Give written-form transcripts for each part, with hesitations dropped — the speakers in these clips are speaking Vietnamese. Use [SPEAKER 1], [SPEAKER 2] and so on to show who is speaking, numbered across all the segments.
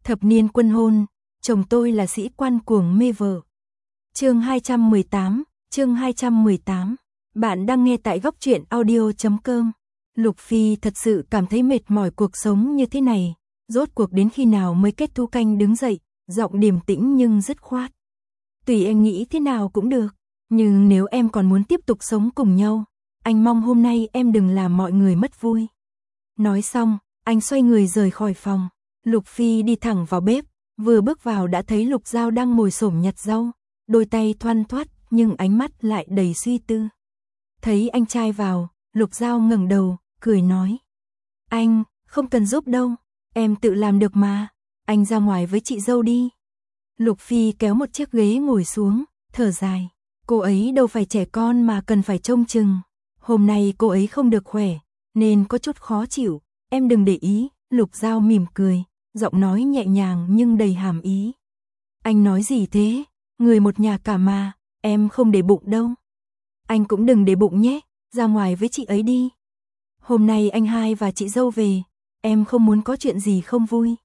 [SPEAKER 1] Thập niên quân hôn, chồng tôi là sĩ quan cuồng mê vợ. Chương 218. Bạn đang nghe tại góc truyện audio.com. Lục Phi thật sự cảm thấy mệt mỏi cuộc sống như thế này, rốt cuộc đến khi nào mới kết thúc. Canh đứng dậy, giọng điềm tĩnh nhưng dứt khoát. Tùy em nghĩ thế nào cũng được, nhưng nếu em còn muốn tiếp tục sống cùng nhau, anh mong hôm nay em đừng làm mọi người mất vui. Nói xong, anh xoay người rời khỏi phòng. Lục Phi đi thẳng vào bếp, vừa bước vào đã thấy Lục Giao đang ngồi xổm nhặt rau, đôi tay thoăn thoắt nhưng ánh mắt lại đầy suy tư. Thấy anh trai vào, Lục Giao ngẩng đầu, cười nói: "Anh, không cần giúp đâu, em tự làm được mà, anh ra ngoài với chị dâu đi." Lục Phi kéo một chiếc ghế ngồi xuống, thở dài. Cô ấy đâu phải trẻ con mà cần phải trông chừng. Hôm nay cô ấy không được khỏe, nên có chút khó chịu, em đừng để ý. Lục Giao mỉm cười, giọng nói nhẹ nhàng nhưng đầy hàm ý. Anh nói gì thế? Người một nhà cả mà, em không để bụng đâu. Anh cũng đừng để bụng nhé, ra ngoài với chị ấy đi. Hôm nay anh hai và chị dâu về, em không muốn có chuyện gì không vui.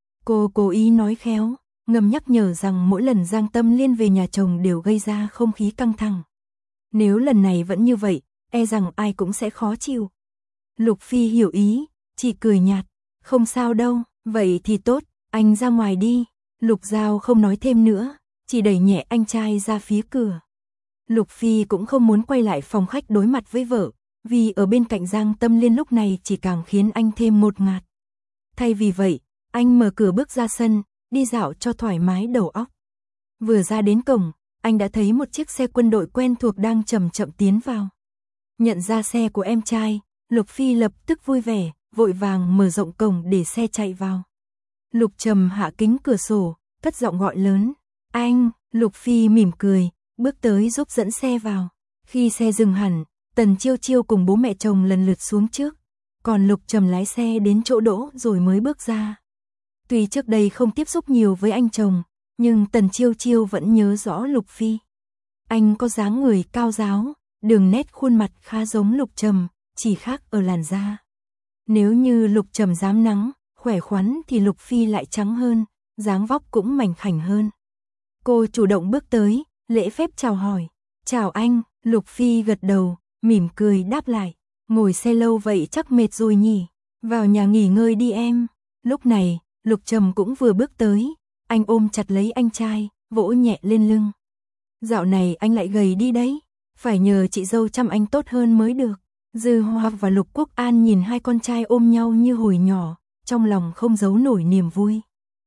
[SPEAKER 1] Cô cố ý nói khéo, ngầm nhắc nhở rằng mỗi lần Giang Tâm Liên về nhà chồng đều gây ra không khí căng thẳng. Nếu lần này vẫn như vậy, e rằng ai cũng sẽ khó chịu. Lục Phi hiểu ý, chỉ cười nhạt, không sao đâu, vậy thì tốt, anh ra ngoài đi. Lục Giao không nói thêm nữa, chỉ đẩy nhẹ anh trai ra phía cửa. Lục Phi cũng không muốn quay lại phòng khách đối mặt với vợ, vì ở bên cạnh Giang Tâm Liên lúc này chỉ càng khiến anh thêm ngột ngạt. Thay vì vậy, anh mở cửa bước ra sân, đi dạo cho thoải mái đầu óc. Vừa ra đến cổng, anh đã thấy một chiếc xe quân đội quen thuộc đang chậm chậm tiến vào. Nhận ra xe của em trai, Lục Phi lập tức vui vẻ, vội vàng mở rộng cổng để xe chạy vào. Lục Trầm hạ kính cửa sổ, cất giọng gọi lớn: "Anh!" Lục Phi mỉm cười, bước tới giúp dẫn xe vào. Khi xe dừng hẳn, Tần Chiêu Chiêu cùng bố mẹ chồng lần lượt xuống trước, còn Lục Trầm lái xe đến chỗ đỗ rồi mới bước ra. Tuy trước đây không tiếp xúc nhiều với anh chồng, nhưng Tần Chiêu Chiêu vẫn nhớ rõ Lục Phi. Anh có dáng người cao ráo, đường nét khuôn mặt khá giống Lục Trầm, chỉ khác ở làn da. Nếu như Lục Trầm rám nắng, khỏe khoắn thì Lục Phi lại trắng hơn, dáng vóc cũng mảnh khảnh hơn. Cô chủ động bước tới, lễ phép chào hỏi. "Chào anh." Lục Phi gật đầu, mỉm cười đáp lại. "Ngồi xe lâu vậy chắc mệt rồi nhỉ? Vào nhà nghỉ ngơi đi em." Lúc này, Lục Trầm cũng vừa bước tới, anh ôm chặt lấy anh trai, vỗ nhẹ lên lưng. "Dạo này anh lại gầy đi đấy, phải nhờ chị dâu chăm anh tốt hơn mới được." Dư Hoa và Lục Quốc An nhìn hai con trai ôm nhau như hồi nhỏ, trong lòng không giấu nổi niềm vui.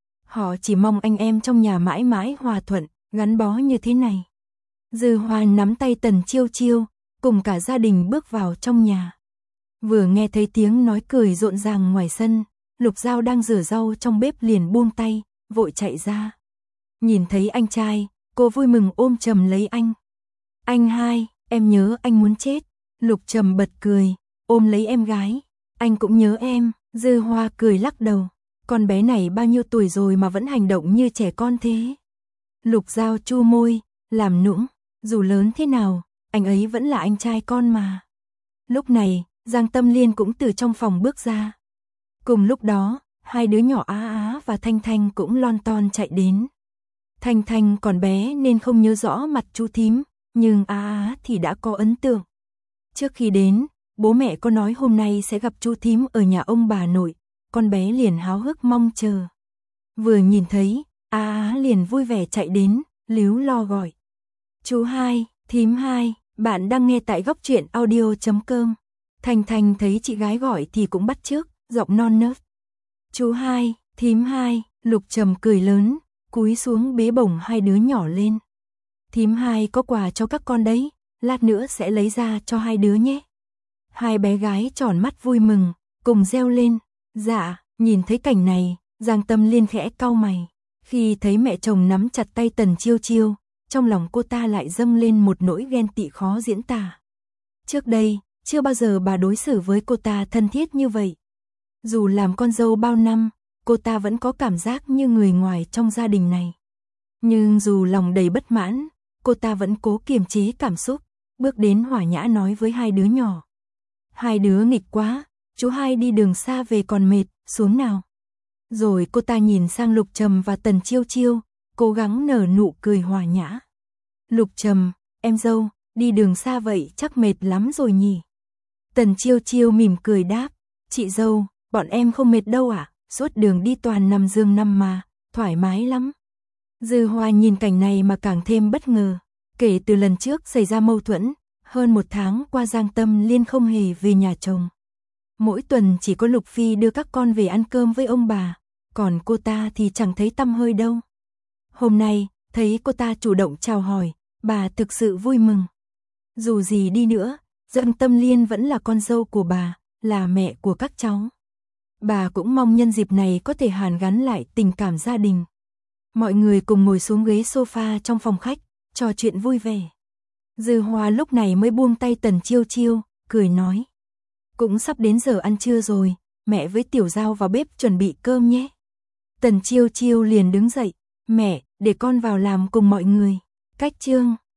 [SPEAKER 1] Họ chỉ mong anh em trong nhà mãi mãi hòa thuận, gắn bó như thế này. Dư Hoa nắm tay Tần Chiêu Chiêu, cùng cả gia đình bước vào trong nhà. Vừa nghe thấy tiếng nói cười rộn ràng ngoài sân, Lục Giao đang rửa rau trong bếp liền buông tay, vội chạy ra. Nhìn thấy anh trai, cô vui mừng ôm chầm lấy anh. "Anh hai, em nhớ anh muốn chết." Lục Trầm bật cười, ôm lấy em gái. "Anh cũng nhớ em." Dư Hoa cười lắc đầu. "Con bé này bao nhiêu tuổi rồi mà vẫn hành động như trẻ con thế?" Lục Giao chu môi, làm nũng. "Dù lớn thế nào, anh ấy vẫn là anh trai con mà." Lúc này, Giang Tâm Liên cũng từ trong phòng bước ra. Cùng lúc đó, hai đứa nhỏ Á Á và Thanh Thanh cũng lon ton chạy đến. Thanh Thanh còn bé nên không nhớ rõ mặt chú thím, nhưng Á Á thì đã có ấn tượng. Trước khi đến, bố mẹ có nói hôm nay sẽ gặp chú thím ở nhà ông bà nội, con bé liền háo hức mong chờ. Vừa nhìn thấy, Á Á liền vui vẻ chạy đến, líu lo gọi: "Chú hai, thím hai." Bạn đang nghe tại góc truyện audio.com. Thanh Thanh thấy chị gái gọi thì cũng bắt chước, giọng non nớt: "Chú hai, thím hai." Lục Trầm cười lớn, cúi xuống bế bổng hai đứa nhỏ lên. "Thím hai có quà cho các con đấy, lát nữa sẽ lấy ra cho hai đứa nhé." Hai bé gái tròn mắt vui mừng, cùng reo lên: "Dạ." Nhìn thấy cảnh này, Giang Tâm Liên khẽ cau mày. Khi thấy mẹ chồng nắm chặt tay Tần Chiêu Chiêu, trong lòng cô ta lại dâng lên một nỗi ghen tị khó diễn tả. Trước đây, chưa bao giờ bà đối xử với cô ta thân thiết như vậy. Dù làm con dâu bao năm, cô ta vẫn có cảm giác như người ngoài trong gia đình này. Nhưng dù lòng đầy bất mãn, cô ta vẫn cố kiềm chế cảm xúc, bước đến hòa nhã nói với hai đứa nhỏ: "Hai đứa nghịch quá, chú hai đi đường xa về còn mệt, xuống nào." Rồi cô ta nhìn sang Lục Trầm và Tần Chiêu Chiêu, cố gắng nở nụ cười hòa nhã. Lục Trầm, em dâu, đi đường xa vậy chắc mệt lắm rồi nhỉ? Tần Chiêu Chiêu mỉm cười đáp, chị dâu, bọn em không mệt đâu ạ, suốt đường đi toàn nằm giường nằm mà, thoải mái lắm. Dư Hoa nhìn cảnh này mà càng thêm bất ngờ. Kể từ lần trước xảy ra mâu thuẫn, hơn 1 tháng qua Giang Tâm Liên không hề về nhà chồng. Mỗi tuần chỉ có Lục Phi đưa các con về ăn cơm với ông bà, còn cô ta thì chẳng thấy tăm hơi đâu. Hôm nay, thấy cô ta chủ động chào hỏi, bà thực sự vui mừng. Dù gì đi nữa, Giang Tâm Liên vẫn là con dâu của bà, là mẹ của các cháu. Bà cũng mong nhân dịp này có thể hàn gắn lại tình cảm gia đình. Mọi người cùng ngồi xuống ghế sofa trong phòng khách, trò chuyện vui vẻ. Dư Hoa lúc này mới buông tay Tần Chiêu Chiêu, cười nói. Cũng sắp đến giờ ăn trưa rồi, mẹ với Tiểu Giao vào bếp chuẩn bị cơm nhé. Tần Chiêu Chiêu liền đứng dậy, mẹ, để con vào làm cùng mọi người. Cách chương